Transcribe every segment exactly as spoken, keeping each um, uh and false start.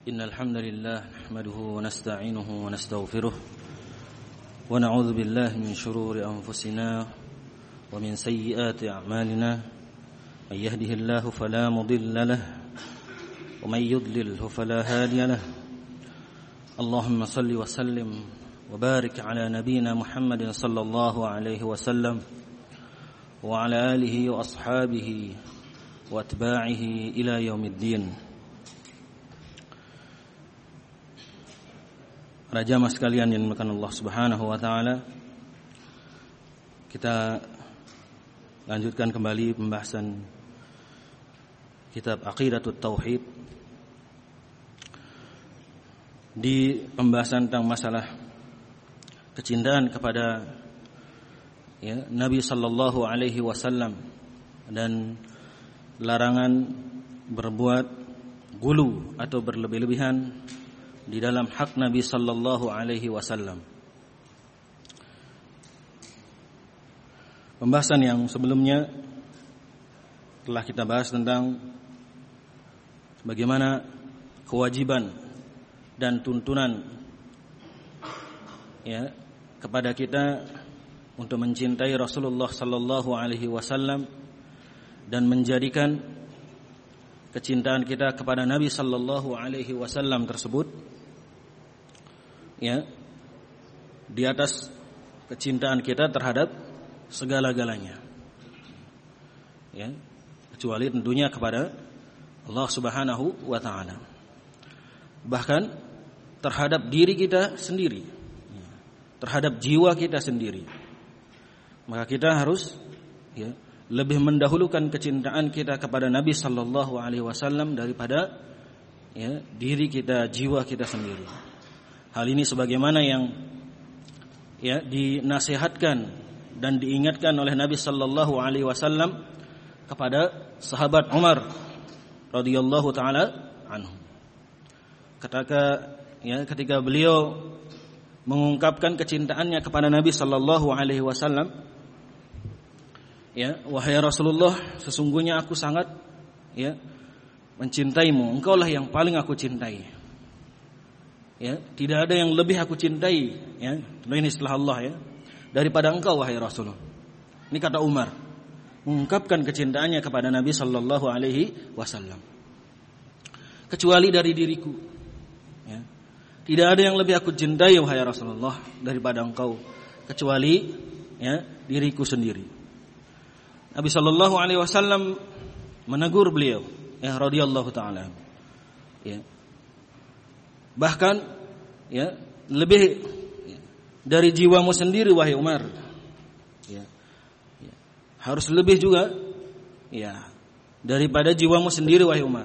إن الحمد لله نحمده ونستعينه ونستغفره ونعوذ بالله من شرور أنفسنا ومن سيئات أعمالنا من يهده الله فلا مضل له ومن يضلله فلا هادي له اللهم صل وسلم وبارك على نبينا محمد صلى الله عليه وسلم وعلى آله وأصحابه وأتباعه إلى يوم الدين. Para jamaah sekalian yang dimuliakan Allah Subhanahu wa taala, kita lanjutkan kembali pembahasan kitab Aqidatut Tauhid. Di pembahasan tentang masalah kecintaan kepada ya, Nabi sallallahu alaihi wasallam dan larangan berbuat gulu atau berlebih-lebihan di dalam hak Nabi sallallahu alaihi wasallam. Pembahasan yang sebelumnya telah kita bahas tentang bagaimana kewajiban dan tuntunan ya kepada kita untuk mencintai Rasulullah sallallahu alaihi wasallam dan menjadikan kecintaan kita kepada Nabi sallallahu alaihi wasallam tersebut ya di atas kecintaan kita terhadap segala-galanya. Ya, kecuali tentunya kepada Allah Subhanahu wa taala. Bahkan terhadap diri kita sendiri, terhadap jiwa kita sendiri. Maka kita harus ya lebih mendahulukan kecintaan kita kepada Nabi sallallahu alaihi wasallam daripada ya diri kita, jiwa kita sendiri. Hal ini sebagaimana yang ya dinasihatkan dan diingatkan oleh Nabi sallallahu alaihi wasallam kepada sahabat Umar radhiyallahu taala anhu. Ketika ya ketika beliau mengungkapkan kecintaannya kepada Nabi sallallahu alaihi wasallam, ya, wahai Rasulullah, sesungguhnya aku sangat ya mencintaimu, engkaulah yang paling aku cintai. Ya, tidak ada yang lebih aku cintai ya, ini setelah Allah ya, daripada engkau wahai Rasulullah. Ini kata Umar, mengungkapkan kecintaannya kepada Nabi sallallahu alaihi wasallam. Kecuali dari diriku. Ya. Tidak ada yang lebih aku cintai wahai Rasulullah daripada engkau, kecuali ya diriku sendiri. Nabi sallallahu alaihi wasallam menegur beliau, ya radhiyallahu taala. Ya. Bahkan ya lebih ya, dari jiwamu sendiri wahai Umar. Ya. Ya. Harus lebih juga ya daripada jiwamu sendiri wahai Umar.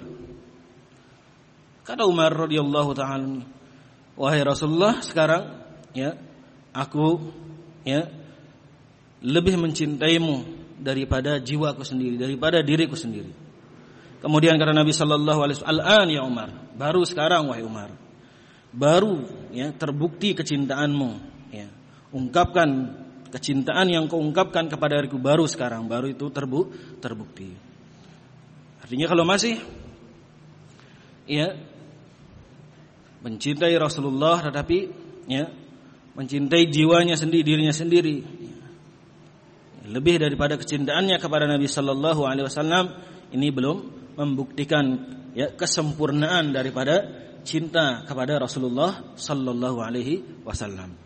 Kata Umar radhiyallahu taala, wahai Rasulullah, sekarang ya aku ya lebih mencintaimu daripada jiwaku sendiri, daripada diriku sendiri. Kemudian kata Nabi sallallahu alaihi wasallam, "Al-an ya Umar." Baru sekarang wahai Umar. Baru ya terbukti kecintaanmu ya. Ungkapkan kecintaan yang kau ungkapkan kepada diriku baru sekarang, baru itu terbu terbukti. Artinya kalau masih ya mencintai Rasulullah tetapi ya mencintai jiwanya sendiri, dirinya sendiri, ya, lebih daripada kecintaannya kepada Nabi sallallahu alaihi wasallam, ini belum membuktikan ya kesempurnaan daripada cinta kepada Rasulullah sallallahu alaihi wasallam.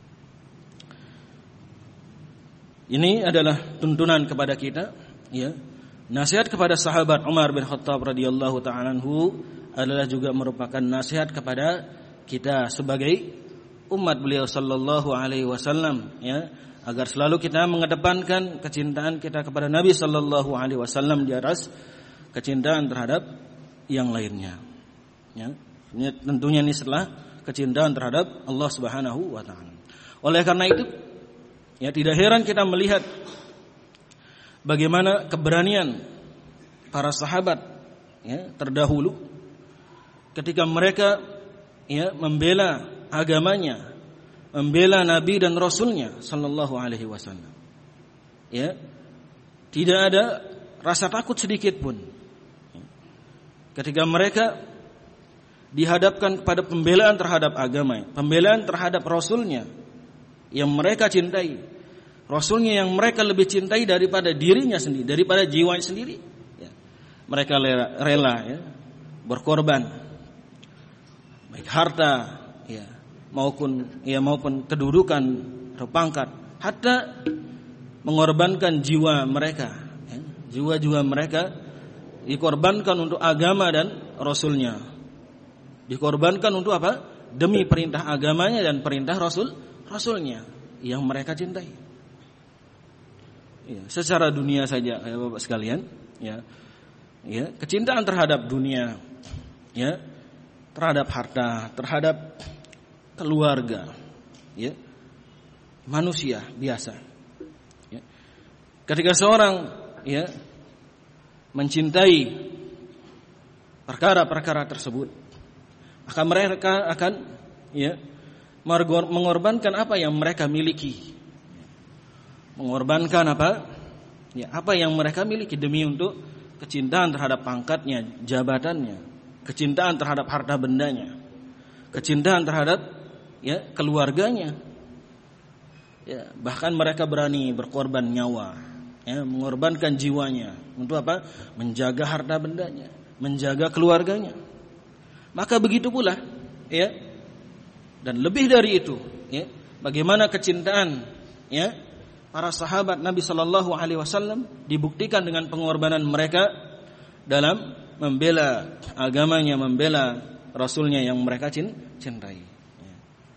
Ini adalah tuntunan kepada kita ya. Nasihat kepada sahabat Umar bin Khattab radhiyallahu ta'ala anhu adalah juga merupakan nasihat kepada kita sebagai umat beliau sallallahu alaihi wasallam ya, agar selalu kita mengedepankan kecintaan kita kepada Nabi sallallahu alaihi wasallam di atas kecintaan terhadap yang lainnya. Ya. Tentunya ini setelah kecintaan terhadap Allah Subhanahu wa taala. Oleh karena itu, ya tidak heran kita melihat bagaimana keberanian para sahabat ya terdahulu ketika mereka ya membela agamanya, membela Nabi dan Rasulnya sallallahu alaihi wasallam. Ya, tidak ada rasa takut sedikit pun ketika mereka dihadapkan kepada pembelaan terhadap agama, pembelaan terhadap Rasulnya yang mereka cintai, Rasulnya yang mereka lebih cintai daripada dirinya sendiri, daripada jiwanya sendiri, ya. Mereka rela, rela ya, berkorban, baik harta, ya, maupun ya maupun kedudukan atau pangkat, hatta mengorbankan jiwa mereka, ya. Jiwa-jiwa mereka dikorbankan untuk agama dan Rasulnya, dikorbankan untuk apa? Demi perintah agamanya dan perintah Rasul Rasulnya yang mereka cintai. Ya, secara dunia saja, ya Bapak sekalian, ya, ya, kecintaan terhadap dunia, ya, terhadap harta, terhadap keluarga, ya, manusia biasa. Ya. Ketika seorang, ya, mencintai perkara-perkara tersebut, maka mereka akan, ya, mengorbankan apa yang mereka miliki, mengorbankan apa, ya, apa yang mereka miliki demi untuk kecintaan terhadap pangkatnya, jabatannya, kecintaan terhadap harta bendanya, kecintaan terhadap, ya, keluarganya, ya, bahkan mereka berani berkorban nyawa, ya, mengorbankan jiwanya untuk apa? Menjaga harta bendanya, menjaga keluarganya. Maka begitu pula, ya, dan lebih dari itu, ya, bagaimana kecintaan, ya, para sahabat Nabi Sallallahu Alaihi Wasallam dibuktikan dengan pengorbanan mereka dalam membela agamanya, membela Rasulnya yang mereka cintai. Ya.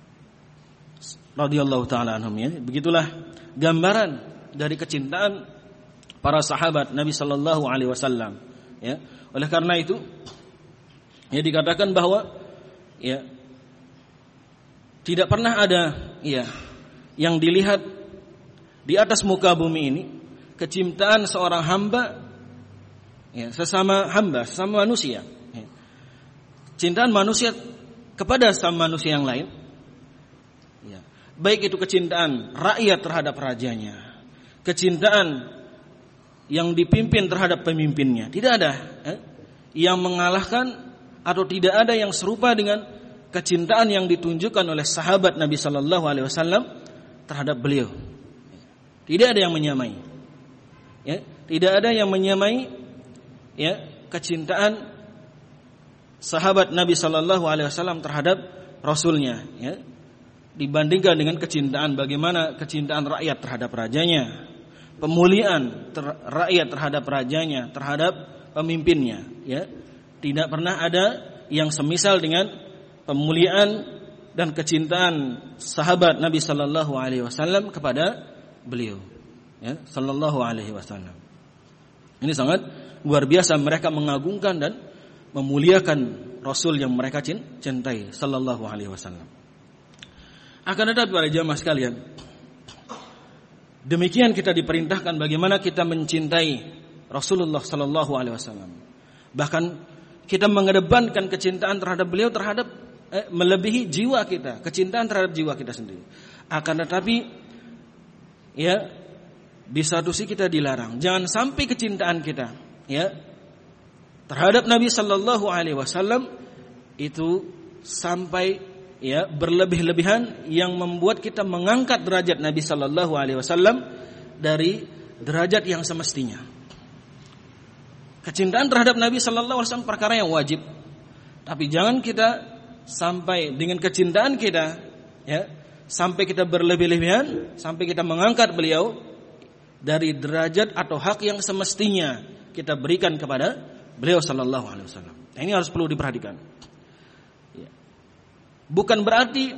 Radhiyallahu taala anhum, ya. Begitulah gambaran dari kecintaan para sahabat Nabi Sallallahu Alaihi Wasallam. Ya. Oleh karena itu, ya, dikatakan bahwa, ya, tidak pernah ada, ya, yang dilihat di atas muka bumi ini kecintaan seorang hamba, ya, sesama hamba, sesama manusia, ya. Cintaan manusia kepada sesama manusia yang lain, ya, baik itu kecintaan rakyat terhadap rajanya, kecintaan yang dipimpin terhadap pemimpinnya, tidak ada, eh, yang mengalahkan atau tidak ada yang serupa dengan kecintaan yang ditunjukkan oleh sahabat Nabi Sallallahu Alaihi Wasallam terhadap beliau. Tidak ada yang menyamai, ya, tidak ada yang menyamai, ya, kecintaan sahabat Nabi Sallallahu Alaihi Wasallam terhadap Rasulnya, ya, dibandingkan dengan kecintaan bagaimana kecintaan rakyat terhadap rajanya, pemuliaan ter- rakyat terhadap rajanya, terhadap pemimpinnya, ya, tidak pernah ada yang semisal dengan pemuliaan dan kecintaan sahabat Nabi Sallallahu Alaihi Wasallam kepada beliau, ya, Sallallahu Alaihi Wasallam. Ini sangat luar biasa, mereka mengagungkan dan memuliakan Rasul yang mereka cintai, Sallallahu Alaihi Wasallam. Akan tetapi para jamaah sekalian, demikian kita diperintahkan bagaimana kita mencintai Rasulullah Sallallahu Alaihi Wasallam. Bahkan kita mengedepankan kecintaan terhadap beliau terhadap eh, melebihi jiwa kita, kecintaan terhadap jiwa kita sendiri. Akan tetapi, ya, di satu sisi kita dilarang, jangan sampai kecintaan kita, ya, terhadap Nabi Sallallahu Alaihi Wasallam itu sampai, ya, berlebih-lebihan yang membuat kita mengangkat derajat Nabi Sallallahu Alaihi Wasallam dari derajat yang semestinya. Kecintaan terhadap Nabi Sallallahu Alaihi Wasallam perkara yang wajib, tapi jangan kita sampai dengan kecintaan kita, ya, sampai kita berlebih-lebihan, sampai kita mengangkat beliau dari derajat atau hak yang semestinya kita berikan kepada beliau Sallallahu Alaihi Wasallam. Nah, ini harus perlu diperhatikan. Ya. Bukan berarti,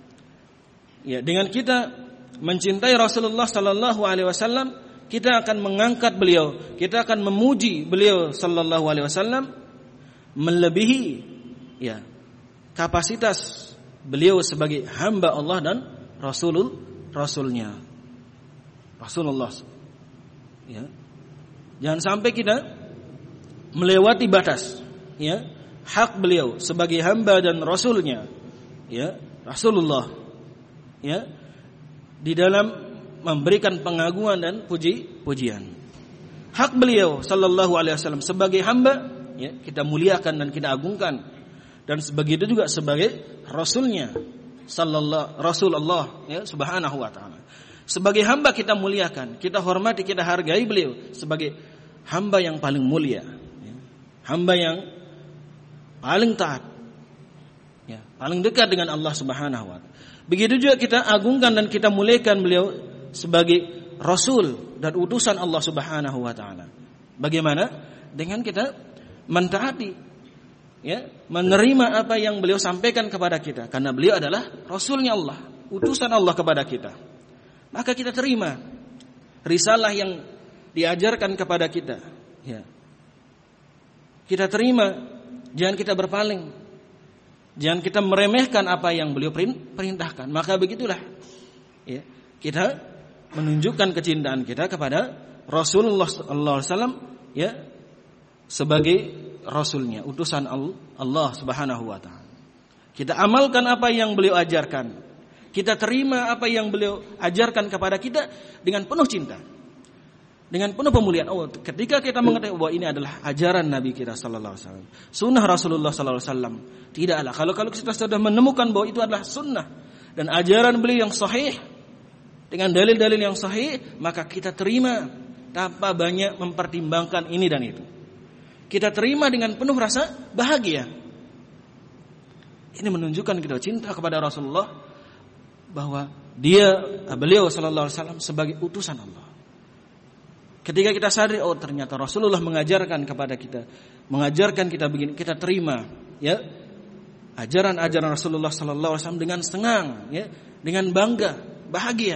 ya, dengan kita mencintai Rasulullah Sallallahu Alaihi Wasallam kita akan mengangkat beliau, kita akan memuji beliau Sallallahu Alaihi Wasallam melebihi, ya, kapasitas beliau sebagai hamba Allah dan Rasulul Rasulnya, Rasulullah. Ya. Jangan sampai kita melewati batas, ya, hak beliau sebagai hamba dan Rasulnya, ya, Rasulullah, ya, di dalam memberikan pengagungan dan puji-pujian. Hak beliau Sallallahu Alaihi Wasallam sebagai hamba, ya, kita muliakan dan kita agungkan. dan begitu juga sebagai rasulnya sallallahu Rasulullah ya subhanahu wa taala. Sebagai hamba kita muliakan, kita hormati, kita hargai beliau sebagai hamba yang paling mulia, ya. Hamba yang paling taat, ya, paling dekat dengan Allah Subhanahu wa taala. Begitu juga kita agungkan dan kita muliakan beliau sebagai rasul dan utusan Allah Subhanahu wa taala. Bagaimana? Dengan kita mentaati, ya, menerima apa yang beliau sampaikan kepada kita, karena beliau adalah rasulnya Allah, utusan Allah kepada kita. Maka kita terima risalah yang diajarkan kepada kita, ya. Kita terima, jangan kita berpaling, jangan kita meremehkan apa yang beliau perintahkan. Maka begitulah, ya, kita menunjukkan kecintaan kita kepada Rasulullah sallallahu alaihi wasallam, ya, sebagai rasulnya, utusan Allah Subhanahu wa taala. Kita amalkan apa yang beliau ajarkan. Kita terima apa yang beliau ajarkan kepada kita dengan penuh cinta, dengan penuh pemuliaan. Oh, ketika kita mengetahui bahwa ini adalah ajaran Nabi kita sallallahu alaihi wasallam, sunnah Rasulullah sallallahu alaihi wasallam, tidaklah kalau kalau kita sudah menemukan bahwa itu adalah sunnah dan ajaran beliau yang sahih dengan dalil-dalil yang sahih, maka kita terima tanpa banyak mempertimbangkan ini dan itu. Kita terima dengan penuh rasa bahagia. Ini menunjukkan kita cinta kepada Rasulullah, bahwa dia, beliau sallallahu alaihi wasallam sebagai utusan Allah. Ketika kita sadar, oh ternyata Rasulullah mengajarkan kepada kita, mengajarkan kita begini, kita terima, ya, ajaran-ajaran Rasulullah sallallahu alaihi wasallam dengan senang, ya, dengan bangga, bahagia,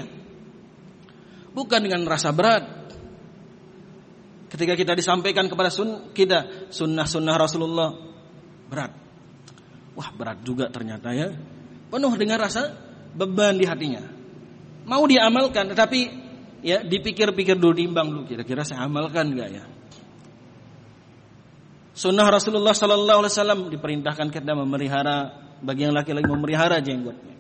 bukan dengan rasa berat. Ketika kita disampaikan kepada sun, kita sunnah-sunnah Rasulullah, berat, wah berat juga ternyata, ya, penuh dengan rasa beban di hatinya. Mau diamalkan, tetapi ya dipikir-pikir dulu, timbang dulu, kira-kira saya amalkan enggak ya? Sunnah Rasulullah sallallahu alaihi wasallam diperintahkan kita memelihara, bagi yang laki-laki memelihara jenggotnya.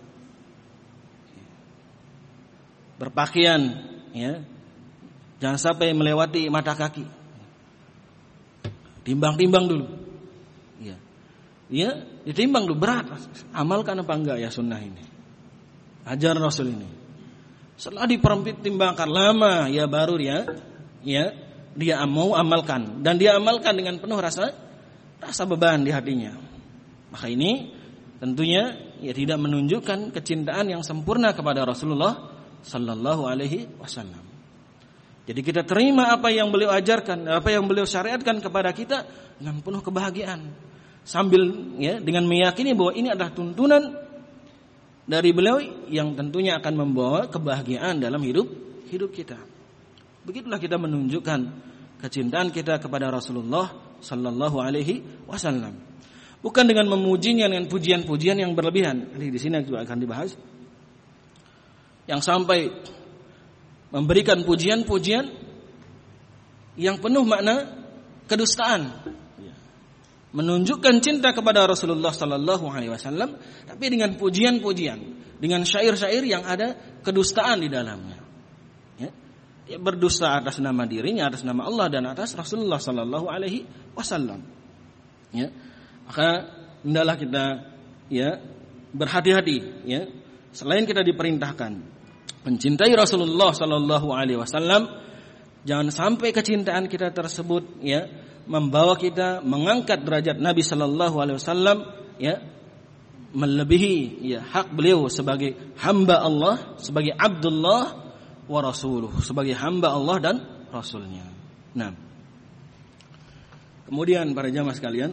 Berpakaian, ya, jangan sampai melewati mata kaki. Timbang-timbang dulu. Ya. Ya, ditimbang dulu, berat. Amalkan apa enggak ya sunnah ini? Ajaran Rasul ini. Setelah dipertimbangkan lama, ya baru dia, ya, dia mau amalkan, dan dia amalkan dengan penuh rasa rasa beban di hatinya. Maka ini tentunya ya tidak menunjukkan kecintaan yang sempurna kepada Rasulullah sallallahu alaihi wasallam. Jadi kita terima apa yang beliau ajarkan, apa yang beliau syariatkan kepada kita dengan penuh kebahagiaan, sambil ya dengan meyakini bahwa ini adalah tuntunan dari beliau yang tentunya akan membawa kebahagiaan dalam hidup hidup kita. Begitulah kita menunjukkan kecintaan kita kepada Rasulullah sallallahu alaihi wasallam. Bukan dengan memujinya dengan pujian-pujian yang berlebihan. Ini di sini juga akan dibahas. Yang sampai memberikan pujian-pujian yang penuh makna kedustaan. Menunjukkan cinta kepada Rasulullah sallallahu alaihi wasallam, tapi dengan pujian-pujian, dengan syair-syair yang ada kedustaan di dalamnya. Ya, ya berdusta atas nama dirinya, atas nama Allah dan atas Rasulullah sallallahu alaihi wasallam. Ya, maka hendaklah kita ya berhati-hati. Ya, selain kita diperintahkan mencintai Rasulullah sallallahu alaihi wasallam, jangan sampai kecintaan kita tersebut ya membawa kita mengangkat derajat Nabi sallallahu alaihi wasallam, ya, melebihi ya hak beliau sebagai hamba Allah, sebagai Abdullah wa rasuluh, sebagai hamba Allah dan rasulnya. Nah, kemudian para jamaah sekalian,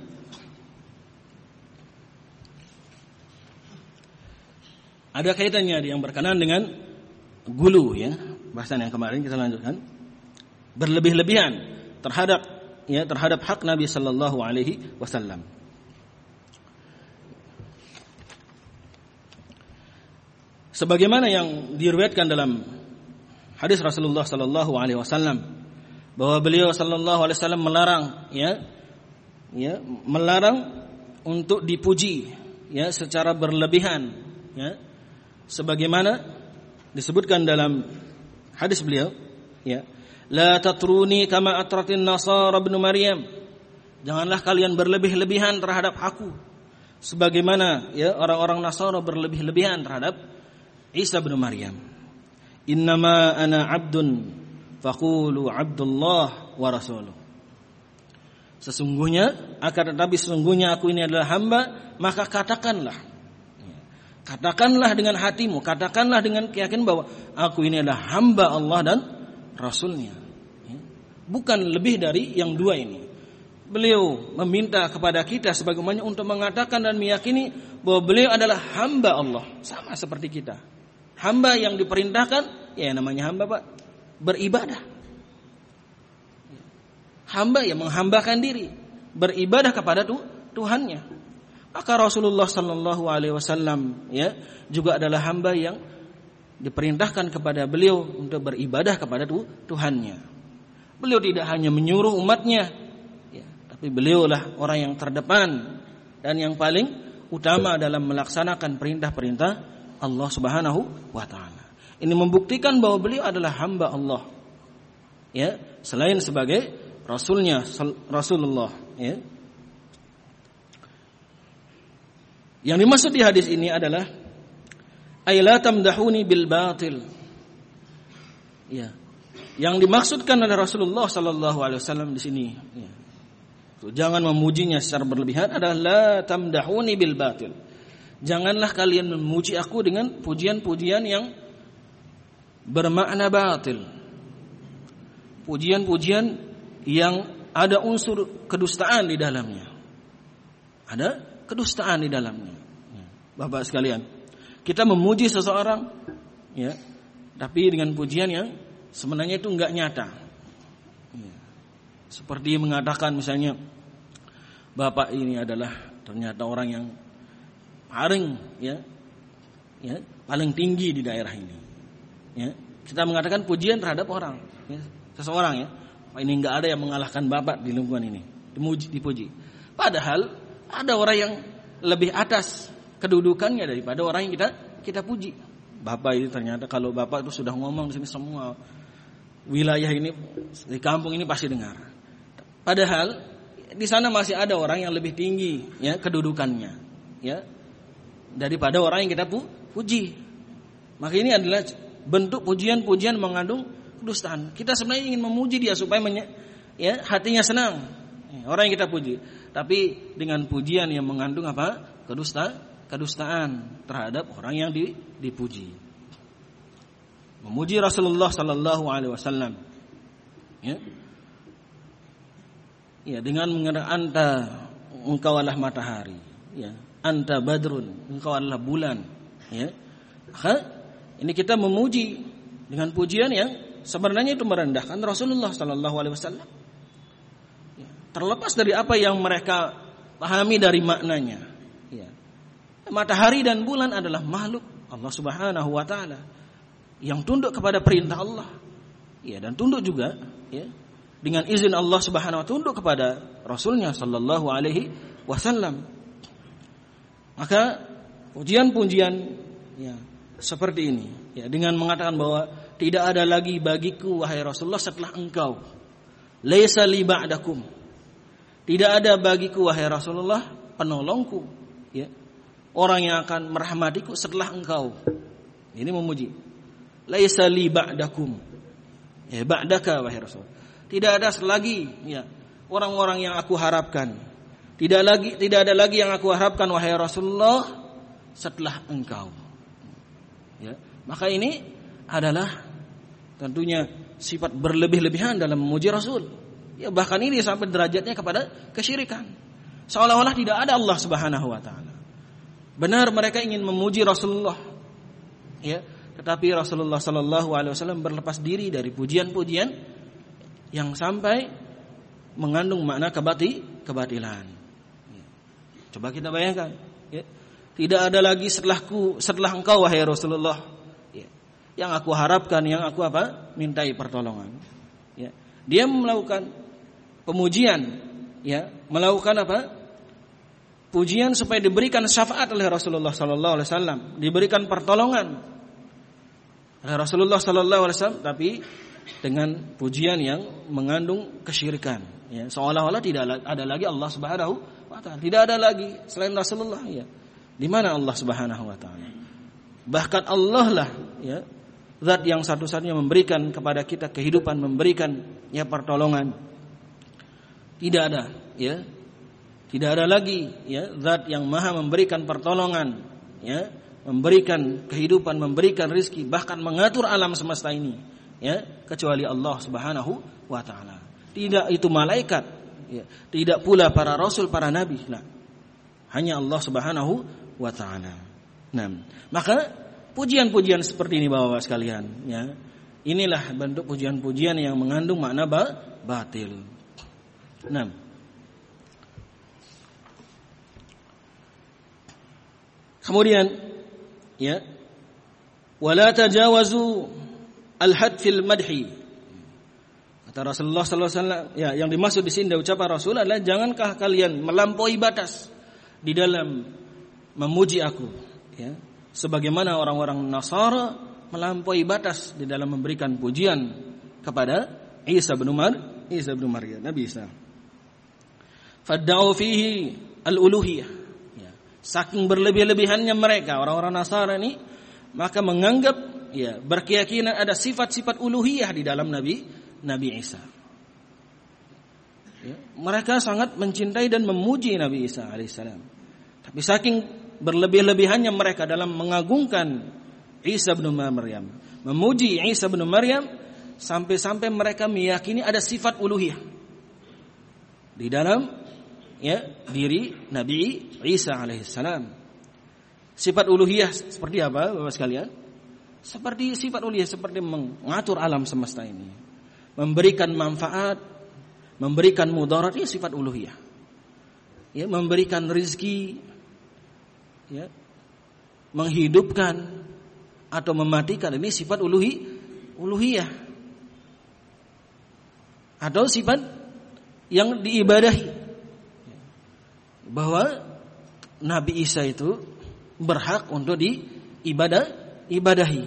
ada kaitannya yang berkenaan dengan gulu, ya, bahasan yang kemarin kita lanjutkan, berlebih-lebihan terhadap ya terhadap hak Nabi sallallahu alaihi wasallam. Sebagaimana yang diriwayatkan dalam hadis Rasulullah sallallahu alaihi wasallam bahwa beliau sallallahu alaihi wasallam melarang ya ya melarang untuk dipuji ya secara berlebihan, ya, sebagaimana disebutkan dalam hadis beliau, ya, la tatruni kama atratin nasara ibnu Maryam. Janganlah kalian berlebih-lebihan terhadap aku sebagaimana ya orang-orang Nasara berlebih-lebihan terhadap Isa bin Maryam. Innama ana 'abdun faqulu 'abdullah wa rasuluh. Sesungguhnya, akan tetapi sesungguhnya aku ini adalah hamba, maka katakanlah. Katakanlah dengan hatimu, katakanlah dengan keyakinan bahwa aku ini adalah hamba Allah dan Rasulnya. Bukan lebih dari yang dua ini. Beliau meminta kepada kita sebagaimana untuk mengatakan dan meyakini bahwa beliau adalah hamba Allah, sama seperti kita. Hamba yang diperintahkan, ya namanya hamba Pak, beribadah. Hamba yang menghambakan diri, beribadah kepada Tuhannya. Maka Rasulullah sallallahu alaihi wasallam ya juga adalah hamba yang diperintahkan kepada beliau untuk beribadah kepada Tuhannya. Beliau tidak hanya menyuruh umatnya, ya, tapi beliaulah orang yang terdepan dan yang paling utama dalam melaksanakan perintah-perintah Allah Subhanahu wa taala. Ini membuktikan bahwa beliau adalah hamba Allah. Ya, selain sebagai rasulnya Rasulullah, ya. Yang dimaksud di hadis ini adalah ayla tamdahuni bil batil. Ya. Yang dimaksudkan oleh Rasulullah sallallahu alaihi wasallam di sini, ya. Jangan memujinya secara berlebihan, adalah la tamdahuni bil batil. Janganlah kalian memuji aku dengan pujian-pujian yang bermakna batil. Pujian-pujian yang ada unsur kedustaan di dalamnya. Ada kedustaan di dalamnya. Bapak sekalian, kita memuji seseorang, ya, tapi dengan pujian yang sebenarnya itu enggak nyata. Ya. Seperti mengatakan misalnya, Bapak ini adalah ternyata orang yang paling, ya, ya, paling tinggi di daerah ini. Ya. Kita mengatakan pujian terhadap orang, ya, seseorang, ya. Ini enggak ada yang mengalahkan Bapak di lingkungan ini, dimuji, dipuji. Padahal ada orang yang lebih atas kedudukannya daripada orang yang kita kita puji. Bapak ini ternyata kalau Bapak itu sudah ngomong di sini semua wilayah ini di kampung ini pasti dengar. Padahal di sana masih ada orang yang lebih tinggi, ya, kedudukannya, ya, daripada orang yang kita pu, puji. Maka ini adalah bentuk pujian-pujian mengandung kedustaan. Kita sebenarnya ingin memuji dia supaya menye, ya, hatinya senang, ya, orang yang kita puji. Tapi dengan pujian yang mengandung apa? Kedusta, kedustaan terhadap orang yang di, dipuji. Memuji Rasulullah sallallahu alaihi wasallam, ya, ya, dengan mengatakan anta, engkau adalah matahari, ya, anta badrun, engkau adalah bulan, ya. Maka ini kita memuji dengan pujian yang sebenarnya itu merendahkan Rasulullah sallallahu alaihi wasallam. Ya, terlepas dari apa yang mereka pahami dari maknanya. Ya. Matahari dan bulan adalah makhluk Allah Subhanahu wa taala yang tunduk kepada perintah Allah. Ya, dan tunduk juga, ya, dengan izin Allah Subhanahu wa taala tunduk kepada Rasulnya sallallahu alaihi wasallam. Maka pujian-pujian, ya, seperti ini, ya, dengan mengatakan bahwa tidak ada lagi bagiku wahai Rasulullah setelah engkau. Laisa li ba'dakum. Tidak ada bagiku wahai Rasulullah penolongku, ya, orang yang akan merahmatiku setelah engkau. Ini memuji. Laisa li ba'dakum. Ya, ba'daka wahai Rasul. Tidak ada lagi, ya, orang-orang yang aku harapkan. Tidak lagi tidak ada lagi yang aku harapkan wahai Rasulullah setelah engkau. Ya, maka ini adalah tentunya sifat berlebih-lebihan dalam memuji Rasul. Ya, bahkan ini sampai derajatnya kepada kesyirikan. Seolah-olah tidak ada Allah Subhanahu wa taala. Benar mereka ingin memuji Rasulullah, ya, tetapi Rasulullah sallallahu alaihi wasallam berlepas diri dari pujian-pujian yang sampai mengandung makna kebati, kebatilan. Ya. Coba kita bayangkan, ya. Tidak ada lagi setelahku, setelah engkau wahai Rasulullah, ya, yang aku harapkan, yang aku apa? Mintai pertolongan. Ya. Dia melakukan pemujian, ya, melakukan apa? Pujian supaya diberikan syafaat oleh Rasulullah sallallahu alaihi wasallam, diberikan pertolongan oleh Rasulullah sallallahu alaihi wasallam, tapi dengan pujian yang mengandung kesyirikan, ya, seolah-olah tidak ada lagi Allah Subhanahu wa ta'ala. Tidak ada lagi selain Rasulullah, ya. Di mana Allah Subhanahu wa taala? Bahkan Allah lah, ya, zat yang satu-satunya memberikan kepada kita kehidupan, memberikan ya pertolongan. Tidak ada, ya. Tidak ada lagi ya zat yang maha memberikan pertolongan, ya, memberikan kehidupan, memberikan rizki, bahkan mengatur alam semesta ini, ya, kecuali Allah Subhanahu wa taala. Tidak itu malaikat, ya, tidak pula para rasul, para nabi, nah. Hanya Allah Subhanahu wa taala. Nah, maka pujian-pujian seperti ini Bapak-bapak sekalian, ya. Inilah bentuk pujian-pujian yang mengandung makna ba- batil. Nah, kemudian ya, wala tajawazu al-had fil madhi. Kata Rasulullah sallallahu alaihi wasallam, ya, yang dimaksud di sini dari ucapan Rasul adalah jangankah kalian melampaui batas di dalam memuji aku, ya. Sebagaimana orang-orang Nasara melampaui batas di dalam memberikan pujian kepada Isa bin Umar, Isa bin Maryam, Nabi Isa. Fadda'u fihi al-uluhiyah. Saking berlebih-lebihannya mereka orang-orang Nasara ini, maka menganggap ya berkeyakinan ada sifat-sifat uluhiyah di dalam Nabi Nabi Isa. Ya, mereka sangat mencintai dan memuji Nabi Isa alaihissalam. Tapi saking berlebih-lebihannya mereka dalam mengagungkan Isa bin Maryam, memuji Isa bin Maryam, sampai-sampai mereka meyakini ada sifat uluhiyah di dalam ya diri Nabi Isa alaihissalam. Sifat uluhiyah seperti apa Bapak sekalian? Seperti sifat uluhiyah seperti mengatur alam semesta ini, memberikan manfaat, memberikan mudarat, ini sifat uluhiyah. Ya, memberikan rizki, ya, menghidupkan atau mematikan, ini sifat uluhi, uluhiyah. Atau sifat yang diibadahi, bahwa Nabi Isa itu berhak untuk diibadah ibadahi.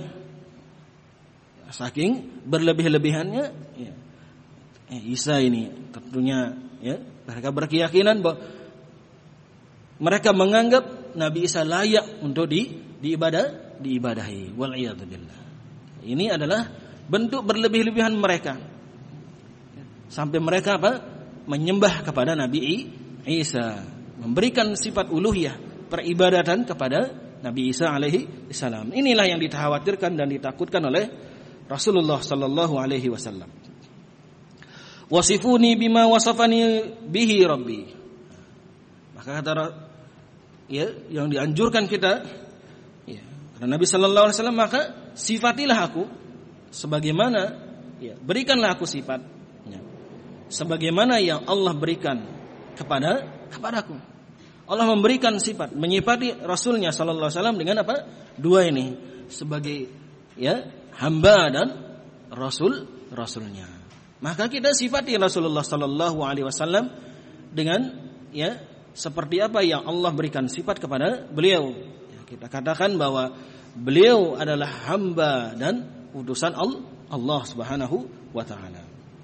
Saking berlebih-lebihannya, ya, Isa ini tentunya ya mereka berkeyakinan bahwa mereka menganggap Nabi Isa layak untuk di diibadah diibadahi. Wal iyad billah. Ini adalah bentuk berlebih-lebihan mereka. Sampai mereka apa? Menyembah kepada Nabi Isa, memberikan sifat uluhiyah, peribadatan kepada Nabi Isa alaihi salam. Inilah yang dikhawatirkan dan ditakutkan oleh Rasulullah sallallahu alaihi wasallam. Wasifuni bima wasafani bihi Rabbi. Maka kata ya yang dianjurkan kita, ya, karena Nabi sallallahu alaihi wasallam, maka sifatilah aku sebagaimana, ya, berikanlah aku sifat, ya, sebagaimana yang Allah berikan kepada kepadaku. Allah memberikan sifat, menyifati Rasulnya sallallahu alaihi wasallam dengan apa? Dua ini, sebagai ya hamba dan Rasul Rasulnya. Maka kita sifati Rasulullah sallallahu alaihi wasallam dengan ya seperti apa yang Allah berikan sifat kepada beliau. Ya, kita katakan bahwa beliau adalah hamba dan utusan Allah Subhanahu wa taala.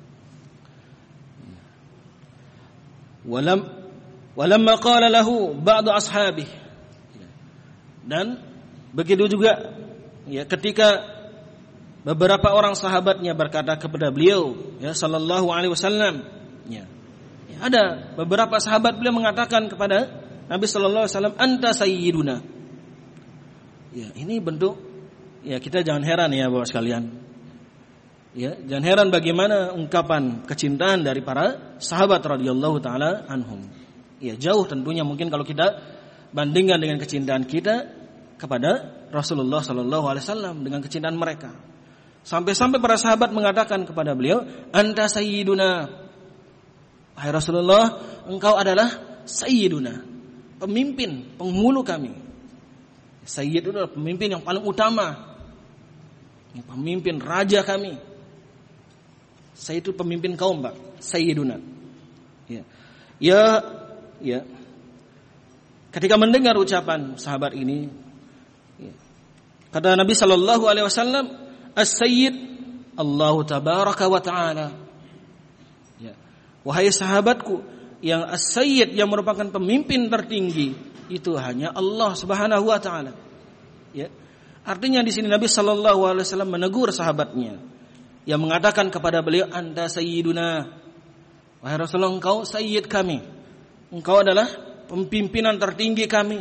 Walam walamma qala lahu ba'du ashabih. Dan begitu juga ya ketika beberapa orang sahabatnya berkata kepada beliau ya sallallahu alaihi wasallam, ya, ya ada beberapa sahabat beliau mengatakan kepada Nabi sallallahu alaihi wasallam, anta sayyiduna. Ya, ini bentuk ya kita jangan heran ya Bapak sekalian. Ya, jangan heran bagaimana ungkapan kecintaan dari para sahabat radhiyallahu taala anhum. Ya, jauh tentunya mungkin kalau kita bandingkan dengan kecintaan kita kepada Rasulullah sallallahu alaihi wasallam dengan kecintaan mereka. Sampai-sampai para sahabat mengatakan kepada beliau, anta sayyiduna. Wahai Rasulullah, engkau adalah sayyiduna, pemimpin, penghulu kami. Sayyid itu adalah pemimpin yang paling utama, pemimpin raja kami. Saya itu pemimpin kaum, Pak, sayyiduna. Ya. Ya, ya. Ketika mendengar ucapan sahabat ini, ya, kata Nabi sallallahu alaihi wasallam, As-Sayyid Allah tabaraka wa ta'ala. Ya. Wahai sahabatku, yang as-sayyid, yang merupakan pemimpin tertinggi, itu hanya Allah Subhanahu wa taala. Ya. Artinya di sini Nabi sallallahu alaihi wasallam menegur sahabatnya yang mengatakan kepada beliau, anta sayyiduna, wahai Rasulullah, engkau sayyid kami, engkau adalah pimpinan tertinggi kami,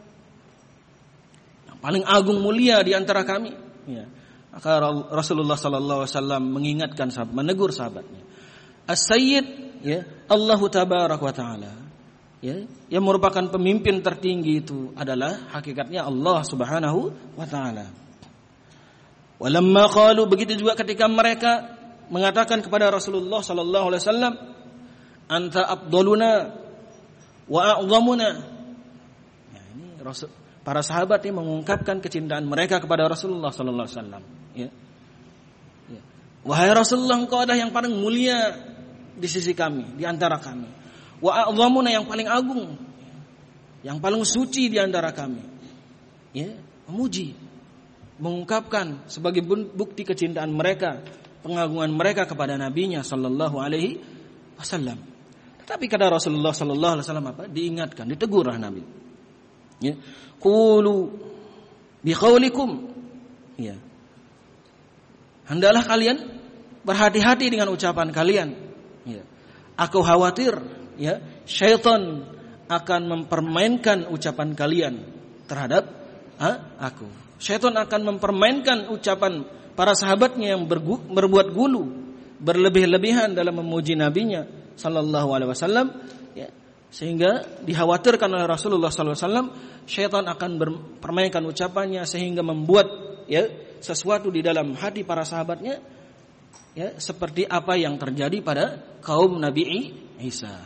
yang paling agung mulia di antara kami. Ya. Maka Rasulullah sallallahu alaihi wasallam mengingatkan sahabat, menegur sahabatnya, as-sayyid, ya, Allah tabaraka wa taala, ya, yang merupakan pemimpin tertinggi itu adalah hakikatnya Allah Subhanahu wa taala. Walamma qalu, begitu juga ketika mereka mengatakan kepada Rasulullah sallallahu alaihi wasallam, anta afdaluna wa a'zamuna. Ya, ini Rasul, para sahabat ini mengungkapkan kecintaan mereka kepada Rasulullah sallallahu alaihi wasallam, ya. Ya. Wahai Rasulullah, engkau adalah yang paling mulia di sisi kami, di antara kami. Wa a'zamuna, yang paling agung, yang paling suci di antara kami. Ya, memuji, mengungkapkan sebagai bukti kecintaan mereka, pengagungan mereka kepada nabinya sallallahu alaihi wasallam. Tetapi kata Rasulullah sallallahu alaihi wasallam apa? Diingatkan, ditegurlah Nabi. Ya. Qulu biqaulikum. Ya. Hendaklah kalian berhati-hati dengan ucapan kalian. Ya. Aku khawatir, ya, syaitan akan mempermainkan ucapan kalian terhadap ha, aku. Syaitan akan mempermainkan ucapan para sahabatnya yang bergu, berbuat gulu, berlebih-lebihan dalam memuji nabinya sallallahu alaihi wasallam, ya, sehingga dikhawatirkan oleh Rasulullah sallallahu alaihi wasallam syaitan akan mempermainkan ucapannya sehingga membuat, ya, sesuatu di dalam hati para sahabatnya, ya, seperti apa yang terjadi pada kaum Nabi Isa.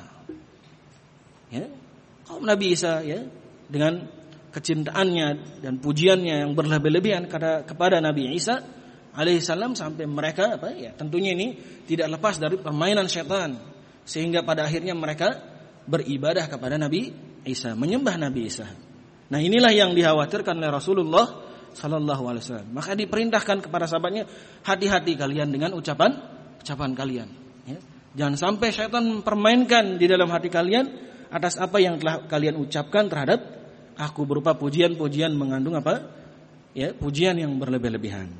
Ya, kaum Nabi Isa, ya, dengan kecintaannya dan pujiannya yang berlebih-lebihan kepada Nabi Isa alaihissalam sampai mereka apa, ya, tentunya ini tidak lepas dari permainan syaitan, sehingga pada akhirnya mereka beribadah kepada Nabi Isa, menyembah Nabi Isa. Nah, inilah yang dikhawatirkan oleh Rasulullah sallallahu alaihi wasallam. Maka diperintahkan kepada sahabatnya, hati-hati kalian dengan ucapan ucapan kalian, ya. Jangan sampai syaitan mempermainkan di dalam hati kalian atas apa yang telah kalian ucapkan terhadap aku, berupa pujian-pujian mengandung apa? Ya, pujian yang berlebih-lebihan.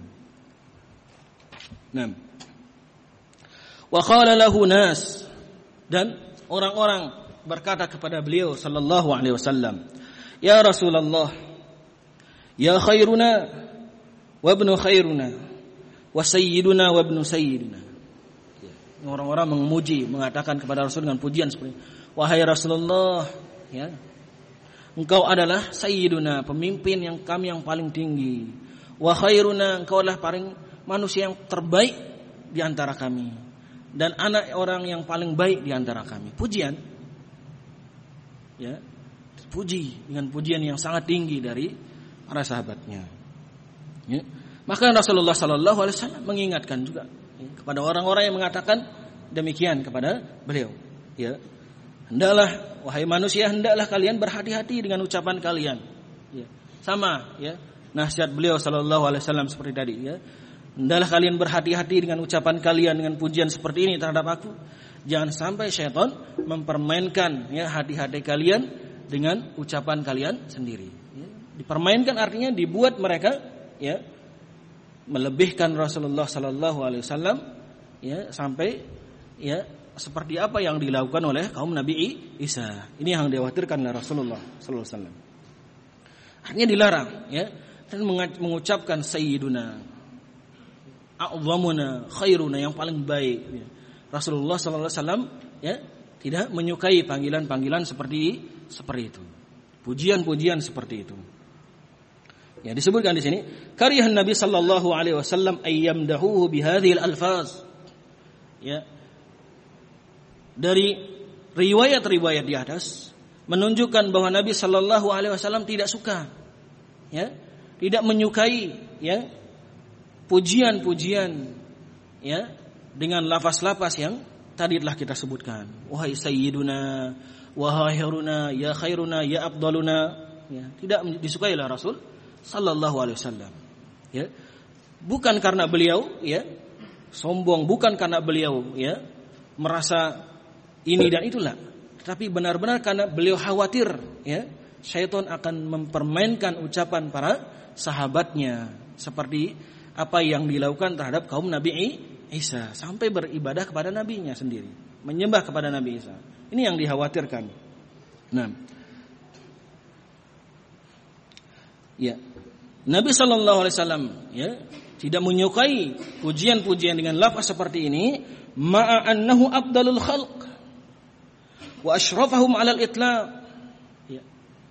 Nah, wa qala lahu nas, dan orang-orang berkata kepada beliau sallallahu alaihi wasallam, ya Rasulullah, ya khairuna wa ibnu khairuna wa sayyiduna wa ibnu sayyidina. Orang-orang memuji, mengatakan kepada Rasul dengan pujian seperti ini. Wahai Rasulullah, ya, engkau adalah sayyiduna, pemimpin yang kami yang paling tinggi. Wa khairuna, engkau adalah paling manusia yang terbaik di antara kami, dan anak orang yang paling baik di antara kami. Pujian, ya, puji dengan pujian yang sangat tinggi dari para sahabatnya. Ya. Maka Rasulullah sallallahu alaihi wasallam mengingatkan juga, ya, kepada orang-orang yang mengatakan demikian kepada beliau, ya, hendaklah wahai manusia, hendaklah kalian berhati-hati dengan ucapan kalian, ya. Sama, ya, nasihat beliau sallallahu alaihi wasallam seperti tadi, ya. Hendaklah kalian berhati-hati dengan ucapan kalian, dengan pujian seperti ini terhadap aku. Jangan sampai syaitan mempermainkan, ya, hati-hati kalian dengan ucapan kalian sendiri, ya. Dipermainkan artinya dibuat mereka, ya, melebihkan Rasulullah sallallahu alaihi wasallam, ya, sampai, ya, seperti apa yang dilakukan oleh kaum Nabi Isa. Ini yang dikhawatirkan oleh Rasulullah sallallahu alaihi wasallam. Artinya dilarang, ya, dan mengucapkan sayyiduna, a'zamuna, khairuna, yang paling baik, ya. Rasulullah sallallahu alaihi wasallam, ya, tidak menyukai panggilan-panggilan seperti seperti itu. Pujian-pujian seperti itu. Ya, disebutkan di sini, karihan Nabi sallallahu alaihi wasallam ayyamdahuhu bihadhil alfaz. Ya. Dari riwayat-riwayat di atas menunjukkan bahwa Nabi sallallahu alaihi wasallam tidak suka, ya, tidak menyukai, ya, pujian-pujian, ya, dengan lafaz-lafaz yang tadi telah kita sebutkan. Wahai sayyiduna, wahai khairuna, ya khairuna, ya afdaluna, ya, tidak disukai oleh Rasul sallallahu alaihi wasallam, ya. Bukan karena beliau, ya, sombong, bukan karena beliau, ya, merasa ini dan itulah, tetapi benar-benar karena beliau khawatir ya, syaitan akan mempermainkan ucapan para sahabatnya seperti apa yang dilakukan terhadap kaum Nabi Isa, sampai beribadah kepada nabinya sendiri, menyembah kepada Nabi Isa. Ini yang dikhawatirkan. Nah, ya, Nabi Shallallahu Alaihi Wasallam ya tidak menyukai pujian-pujian dengan lafaz seperti ini. Ma'a annahu afdalul khalq wa asyrafahum 'alal itlaq. Ya.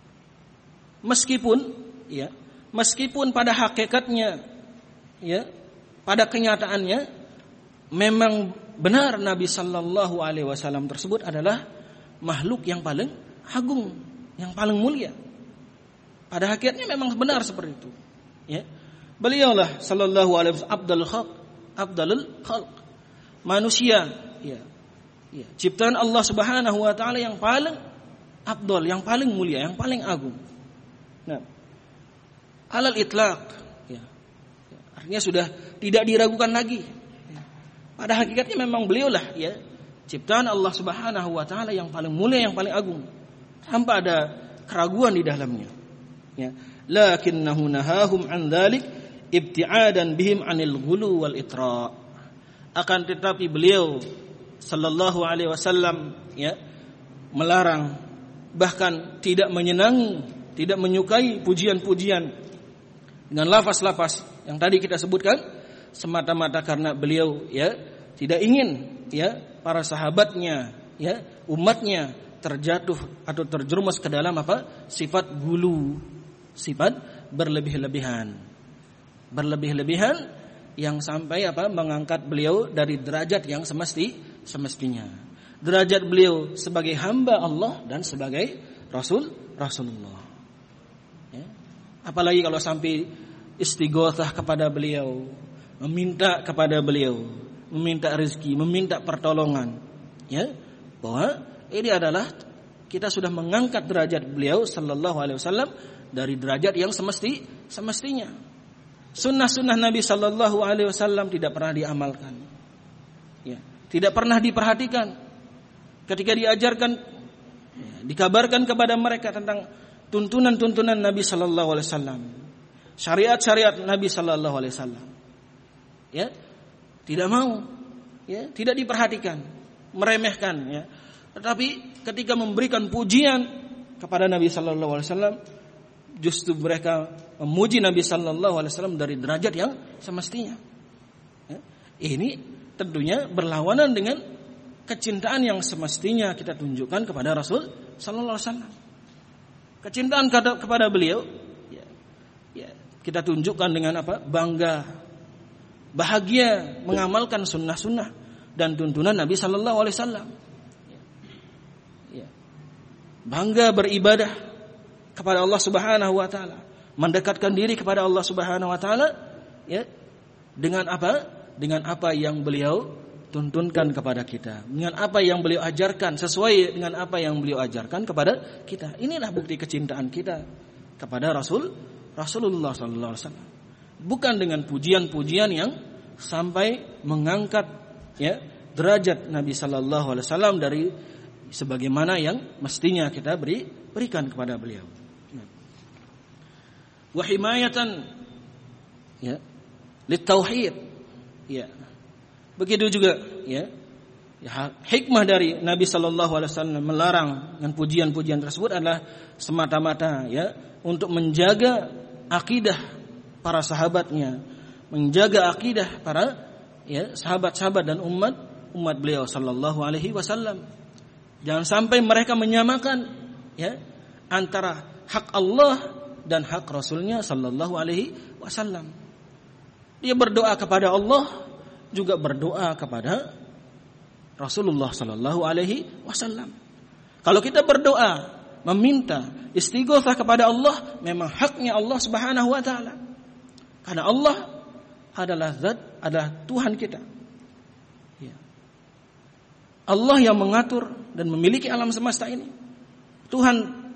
Meskipun ya, meskipun pada hakikatnya ya, pada kenyataannya memang benar Nabi Sallallahu Alaihi Wasallam tersebut adalah makhluk yang paling agung, yang paling mulia. Pada hakikatnya memang benar seperti itu. Ya, beliaulah Sallallahu Alaihi Wasallam Abdul Khalq, Abdalul Khalq, manusia. Ya, ya, ciptaan Allah Subhanahu Wa Taala yang paling abdul, yang paling mulia, yang paling agung. Nah, alal itlaq. Artinya sudah tidak diragukan lagi. Pada hakikatnya memang beliaulah ya ciptaan Allah Subhanahu wa taala yang paling mulia, yang paling agung, tanpa ada keraguan di dalamnya. Ya. Lakinnahu nahahum an dzalik ibti'adan bihim 'anil ghulu wal itra. Akan tetapi beliau sallallahu alaihi wasallam ya melarang, bahkan tidak menyenangi, tidak menyukai pujian-pujian dengan lafaz-lafaz yang tadi kita sebutkan, semata-mata karena beliau ya tidak ingin ya para sahabatnya ya umatnya terjatuh atau terjerumus ke dalam apa? Sifat gulu, sifat berlebih-lebihan. Berlebih-lebihan yang sampai apa? Mengangkat beliau dari derajat yang semesti semestinya. Derajat beliau sebagai hamba Allah dan sebagai Rasul Rasulullah. Ya. Apalagi kalau sampai istighotsah kepada beliau, meminta kepada beliau, meminta rezeki, meminta pertolongan, ya, bahwa ini adalah kita sudah mengangkat derajat beliau sallallahu alaihi wasallam dari derajat yang semesti semestinya. Sunnah-sunnah Nabi sallallahu alaihi wasallam tidak pernah diamalkan, ya, tidak pernah diperhatikan. Ketika diajarkan, ya, dikabarkan kepada mereka tentang tuntunan-tuntunan Nabi sallallahu alaihi wasallam, syariat-syariat Nabi sallallahu alaihi wasallam, ya, tidak mau, ya, tidak diperhatikan, meremehkan, ya. Tetapi ketika memberikan pujian kepada Nabi sallallahu alaihi wasallam, justru mereka memuji Nabi sallallahu alaihi wasallam dari derajat yang semestinya. Ya. Ini tentunya berlawanan dengan kecintaan yang semestinya kita tunjukkan kepada Rasul sallallahu alaihi wasallam. Kecintaan kepada beliau kita tunjukkan dengan apa? Bangga, bahagia mengamalkan sunnah-sunnah dan tuntunan Nabi Sallallahu Alaihi Wasallam. Bangga beribadah kepada Allah Subhanahu Wa Taala, mendekatkan diri kepada Allah Subhanahu Wa Taala, ya, dengan apa? Dengan apa yang beliau tuntunkan kepada kita, dengan apa yang beliau ajarkan, sesuai dengan apa yang beliau ajarkan kepada kita. Inilah bukti kecintaan kita kepada Rasul Rasulullah sallallahu alaihi wasallam. Bukan dengan pujian-pujian yang sampai mengangkat ya derajat Nabi sallallahu alaihi wasallam dari sebagaimana yang mestinya kita beri berikan kepada beliau. Wa himayatan ya litauhid. Ya. Begitu juga ya, ya hikmah dari Nabi sallallahu alaihi wasallam melarang dengan pujian-pujian tersebut adalah semata-mata ya untuk menjaga akidah para sahabatnya, menjaga akidah para ya sahabat-sahabat dan umat umat beliau sallallahu alaihi wasallam. Jangan sampai mereka menyamakan ya antara hak Allah dan hak Rasulnya sallallahu alaihi wasallam. Dia berdoa kepada Allah, juga berdoa kepada Rasulullah sallallahu alaihi wasallam. Kalau kita berdoa meminta istighotsah kepada Allah, memang haknya Allah Subhanahu wa taala. Karena Allah adalah zat, adalah Tuhan kita. Ya. Allah yang mengatur dan memiliki alam semesta ini. Tuhan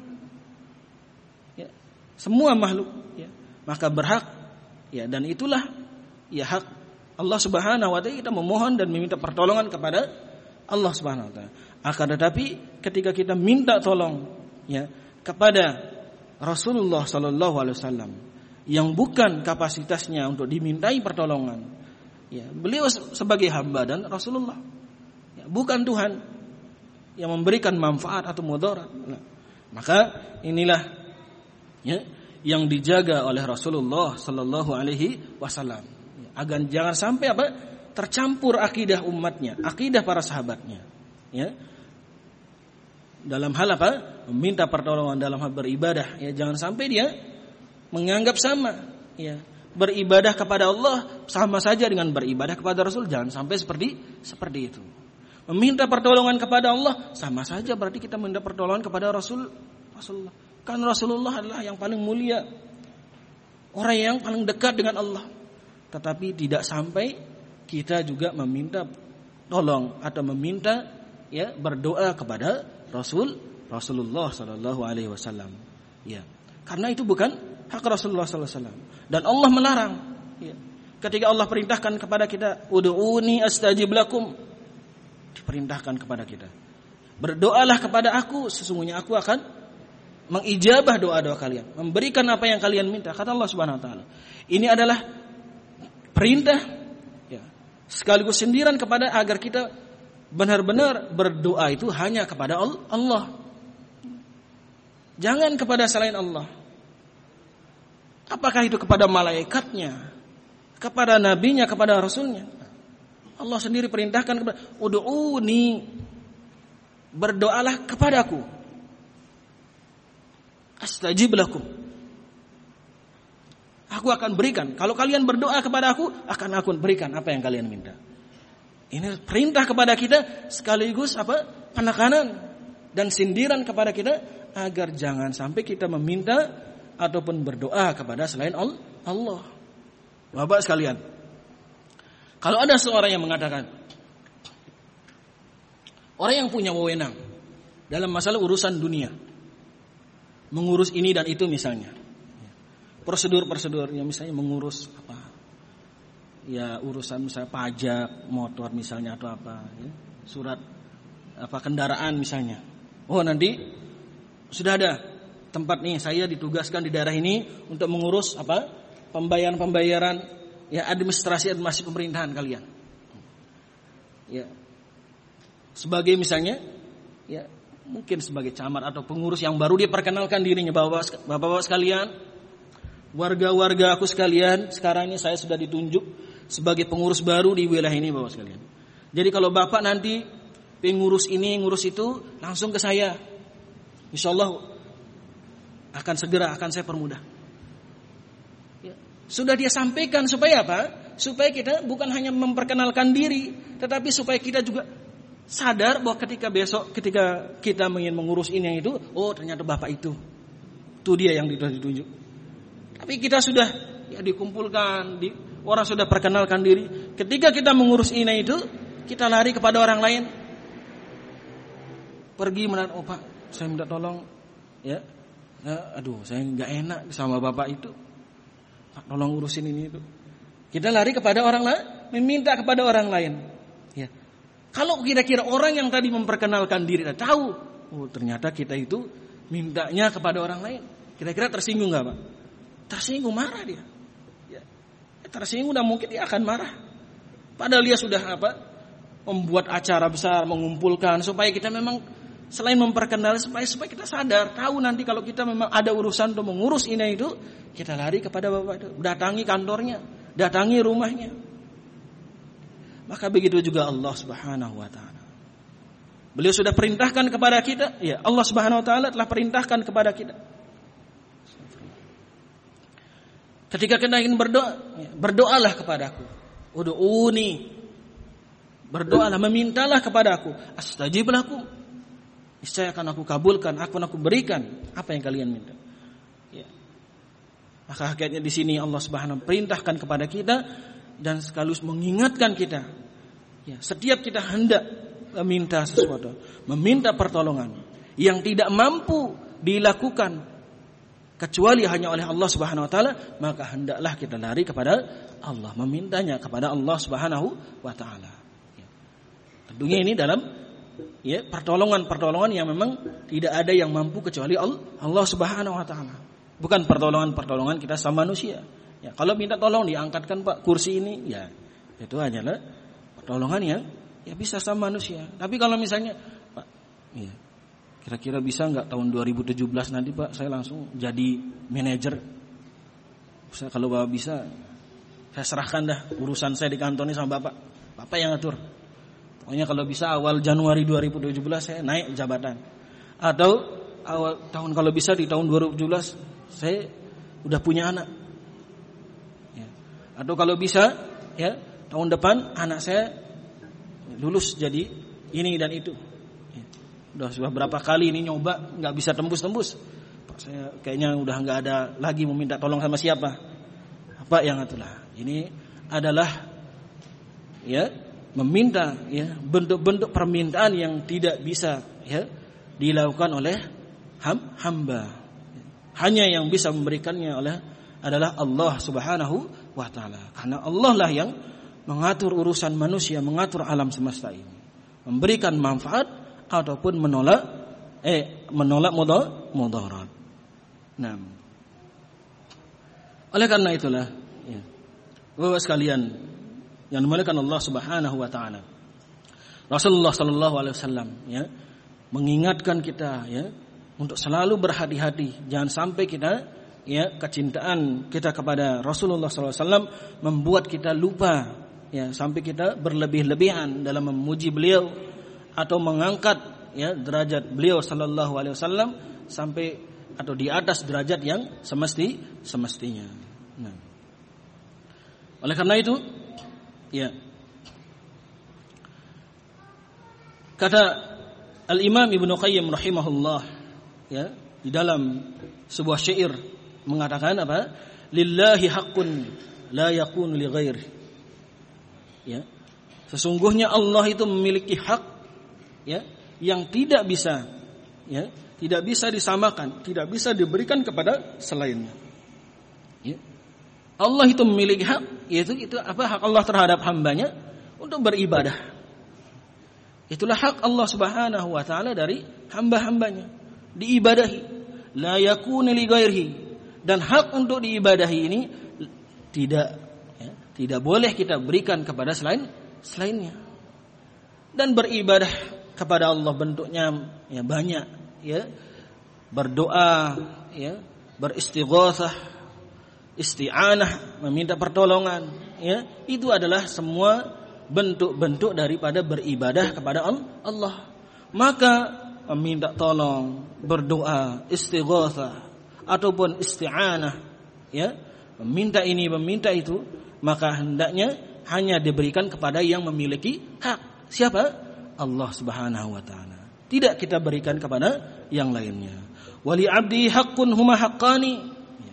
ya, semua makhluk ya, maka berhak ya, dan itulah ya hak Allah Subhanahu wa taala kita memohon dan meminta pertolongan kepada Allah Subhanahu wa taala. Akan tetapi ketika kita minta tolong ya kepada Rasulullah sallallahu alaihi wasallam yang bukan kapasitasnya untuk dimintai pertolongan, ya, beliau sebagai hamba dan Rasulullah, ya, bukan Tuhan yang memberikan manfaat atau mudarat. Nah, maka inilah ya yang dijaga oleh Rasulullah sallallahu alaihi wasallam, agar jangan sampai apa tercampur akidah umatnya, akidah para sahabatnya, ya. Dalam hal apa? Meminta pertolongan dalam hal beribadah, ya, jangan sampai dia menganggap sama, ya. Beribadah kepada Allah sama saja dengan beribadah kepada Rasul, jangan sampai seperti seperti itu. Meminta pertolongan kepada Allah sama saja berarti kita minta pertolongan kepada Rasul Rasulullah. Kan Rasulullah adalah yang paling mulia, orang yang paling dekat dengan Allah. Tetapi tidak sampai kita juga meminta tolong atau meminta ya berdoa kepada Rasul Rasulullah sallallahu alaihi wasallam. Ya. Karena itu bukan hak Rasulullah sallallahu alaihi wasallam. Dan Allah melarang. Ya. Ketika Allah perintahkan kepada kita, ud'uni astajib lakum. Diperintahkan kepada kita, berdoalah kepada aku, sesungguhnya aku akan mengijabah doa-doa kalian, memberikan apa yang kalian minta, kata Allah Subhanahu wa taala. Ini adalah perintah ya, sekaligus sindiran kepada agar kita benar-benar berdoa itu hanya kepada Allah. Jangan kepada selain Allah. Apakah itu kepada malaikatnya, kepada nabinya, kepada rasulnya? Allah sendiri perintahkan kepada ud'uni, berdoalah kepadaku, astajib lakum, aku akan berikan. Kalau kalian berdoa kepada aku, akan aku berikan apa yang kalian minta. Ini perintah kepada kita sekaligus apa? Penekanan dan sindiran kepada kita agar jangan sampai kita meminta ataupun berdoa kepada selain Allah. Bapak sekalian, kalau ada seorang yang mengatakan, orang yang punya wewenang dalam masalah urusan dunia, mengurus ini dan itu misalnya, prosedur-prosedurnya misalnya mengurus apa, ya urusan misalnya pajak motor misalnya atau apa, ya, surat apa kendaraan misalnya. Oh nanti sudah ada tempat nih, saya ditugaskan di daerah ini untuk mengurus apa pembayaran-pembayaran. Ya administrasi administrasi pemerintahan kalian. Ya. Sebagai misalnya ya mungkin sebagai camat atau pengurus yang baru dia perkenalkan dirinya, Bapak-bapak sekalian, warga-warga aku sekalian, sekarang ini saya sudah ditunjuk sebagai pengurus baru di wilayah ini, Bapak sekalian. Jadi kalau Bapak nanti pengurus ini, ngurus itu, langsung ke saya. Insyaallah akan segera akan saya permudah. Sudah dia sampaikan supaya apa? Supaya kita bukan hanya memperkenalkan diri, tetapi supaya kita juga sadar bahwa ketika besok ketika kita ingin mengurus ini yang itu, oh ternyata Bapak itu. Itu dia yang ditunjuk. Tapi kita sudah ya dikumpulkan, di, orang sudah perkenalkan diri. Ketika kita mengurus ini itu, kita lari kepada orang lain. Pergi menanya, oh Pak, saya minta tolong ya. Nah, aduh, saya enggak enak sama Bapak itu. Pak, tolong urusin ini itu. Kita lari kepada orang lain, meminta kepada orang lain. Ya. Kalau kira-kira orang yang tadi memperkenalkan diri dan tahu, oh ternyata kita itu mintanya kepada orang lain, kira-kira tersinggung nggak Pak? Tersinggung, marah dia. Ya. Tersinggung dan mungkin dia akan marah. Padahal dia sudah apa? Membuat acara besar, mengumpulkan supaya kita memang selain memperkenalkan supaya supaya kita sadar, tahu nanti kalau kita memang ada urusan untuk mengurus ini itu, kita lari kepada Bapak itu, datangi kantornya, datangi rumahnya. Maka begitu juga Allah Subhanahu wa taala. Beliau sudah perintahkan kepada kita, ya Allah Subhanahu wa taala telah perintahkan kepada kita. Ketika kita ingin berdoa, ya, berdoalah kepadaku. Ud'uni. Berdoalah, memintalah kepadaku. Astajib lakum. Niscaya akan aku kabulkan, akan aku berikan apa yang kalian minta. Ya. Maka hakikatnya di sini Allah Subhanahu wa taala perintahkan kepada kita dan sekaligus mengingatkan kita. Ya, setiap kita hendak meminta sesuatu, meminta pertolongan yang tidak mampu dilakukan kecuali hanya oleh Allah Subhanahu wa taala, maka hendaklah kita lari kepada Allah, memintanya kepada Allah Subhanahu wa taala. Ya. Tentunya ini dalam ya pertolongan-pertolongan yang memang tidak ada yang mampu kecuali Allah Subhanahu wa taala. Bukan pertolongan-pertolongan kita sama manusia. Ya, kalau minta tolong diangkatkan Pak kursi ini, ya itu hanyalah pertolongan yang ya bisa sama manusia. Tapi kalau misalnya Pak, ya, kira-kira bisa nggak tahun dua ribu tujuh belas nanti Pak saya langsung jadi manajer? Bisa, kalau Bapak bisa, saya serahkan dah urusan saya di kantor ini sama Bapak. Bapak yang atur. Pokoknya kalau bisa awal Januari dua ribu tujuh belas saya naik jabatan. Atau awal tahun kalau bisa di tahun dua ribu tujuh belas saya udah punya anak. Ya. Atau kalau bisa ya tahun depan anak saya lulus jadi ini dan itu. Ya. Udah sudah berapa kali ini nyoba nggak bisa tembus-tembus. Pak saya kayaknya udah nggak ada lagi mau minta tolong sama siapa. Apa yang itulah. Ini adalah ya meminta ya bentuk-bentuk permintaan yang tidak bisa ya dilakukan oleh ham, hamba. Hanya yang bisa memberikannya oleh adalah Allah Subhanahu wa taala. Karena Allah lah yang mengatur urusan manusia, mengatur alam semesta ini. Memberikan manfaat ataupun menolak eh menolak mudarat. Nah. Oleh karena itulah ya. Bapak sekalian yang dimuliakan Allah Subhanahu wa taala. Rasulullah sallallahu alaihi wasallam ya mengingatkan kita ya untuk selalu berhati-hati, jangan sampai kita ya kecintaan kita kepada Rasulullah sallallahu alaihi wasallam membuat kita lupa ya sampai kita berlebih-lebihan dalam memuji beliau atau mengangkat ya derajat beliau sallallahu alaihi wasallam sampai atau di atas derajat yang semesti semestinya. Nah. Oleh karena itu ya kata Al-Imam Ibnu Qayyim rahimahullah ya di dalam sebuah syair mengatakan apa? Lillahi haqqun la yakunu li ghairi. Ya. Sesungguhnya Allah itu memiliki hak ya yang tidak bisa ya, tidak bisa disamakan, tidak bisa diberikan kepada selainnya. Ya. Allah itu memiliki hak, yaitu itu apa hak Allah terhadap hambanya untuk beribadah. Itulah hak Allah Subhanahu wa taala dari hamba-hambanya, diibadahi. La yakunu li ghairihi, dan hak untuk diibadahi ini tidak ya, tidak boleh kita berikan kepada selain selainnya. Dan beribadah kepada Allah bentuknya ya banyak ya. Berdoa ya, beristighatsah, isti'anah, meminta pertolongan ya, itu adalah semua bentuk-bentuk daripada beribadah kepada Allah. Maka meminta tolong, berdoa, istighatsah ataupun isti'anah ya, meminta ini, meminta itu, maka hendaknya hanya diberikan kepada yang memiliki hak. Siapa? Allah Subhanahu wa taala. Tidak kita berikan kepada yang lainnya. Wali abdi haqqun huma haqqani.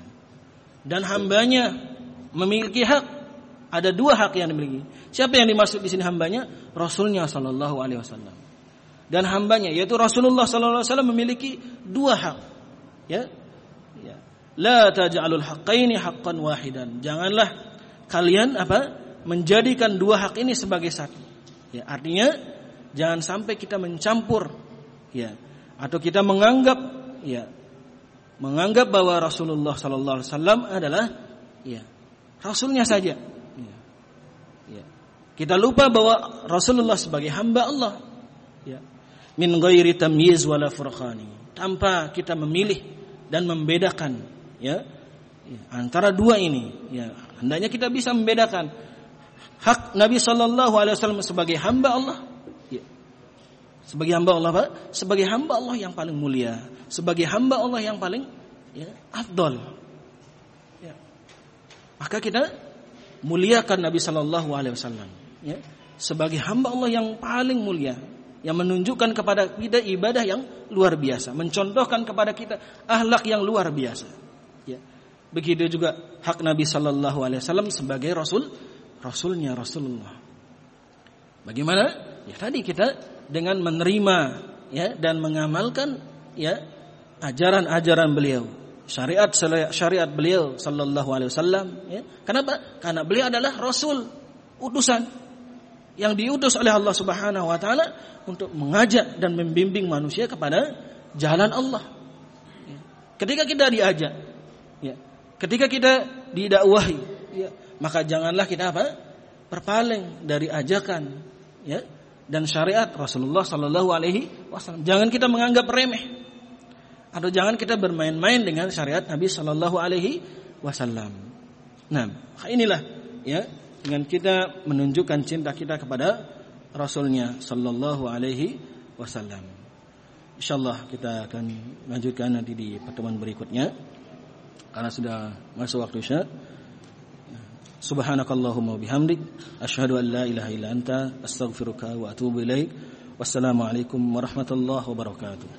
Dan hambanya memiliki hak. Ada dua hak yang dimiliki. Siapa yang dimaksud di sini hambanya? Rasulnya sallallahu alaihi wasallam. Dan hambanya yaitu Rasulullah sallallahu alaihi wasallam memiliki dua hak. Ya. Ya. La taj'alul haqqaini haqqan wahidan. Janganlah kalian apa? Menjadikan dua hak ini sebagai satu. Ya, artinya jangan sampai kita mencampur ya atau kita menganggap ya menganggap bahwa Rasulullah sallallahu alaihi wasallam adalah ya rasulnya saja. Ya. Ya. Kita lupa bahwa Rasulullah sebagai hamba Allah. Ya. Min ghairi tamyiz wala furqani. Tanpa kita memilih dan membedakan ya, ya antara dua ini ya. Hendaknya kita bisa membedakan hak Nabi sallallahu alaihi wasallam sebagai hamba Allah. Ya. Sebagai hamba Allah apa? Sebagai hamba Allah yang paling mulia, sebagai hamba Allah yang paling ya, afdal. Ya. Maka kita muliakan Nabi sallallahu alaihi wasallam ya, sebagai hamba Allah yang paling mulia, yang menunjukkan kepada kita ibadah yang luar biasa, mencontohkan kepada kita akhlak yang luar biasa. Ya. Begitu juga hak Nabi sallallahu alaihi wasallam sebagai rasul, rasulnya Rasulullah. Bagaimana? Ya tadi kita dengan menerima ya dan mengamalkan ya ajaran-ajaran beliau, syariat syariat beliau sallallahu alaihi wasallam ya. Kenapa? Karena beliau adalah rasul, utusan. yang diutus oleh Allah Subhanahu wa taala untuk mengajak dan membimbing manusia kepada jalan Allah. Ya. Ketika kita diajak, ya, ketika kita didakwahi, ya, maka janganlah kita apa? Berpaling dari ajakan, ya, dan syariat Rasulullah sallallahu alaihi wasallam. Jangan kita menganggap remeh atau jangan kita bermain-main dengan syariat Nabi sallallahu alaihi wasallam. Nah, inilah ya dengan kita menunjukkan cinta kita kepada Rasulnya sallallahu alaihi wasallam. Insyaallah kita akan lanjutkan nanti di pertemuan berikutnya karena sudah masuk waktu Isya. Subhanakallahumma bihamdik asyhadu an la ilaha illa anta astaghfiruka wa atubu ilaik. Wassalamualaikum warahmatullahi wabarakatuh.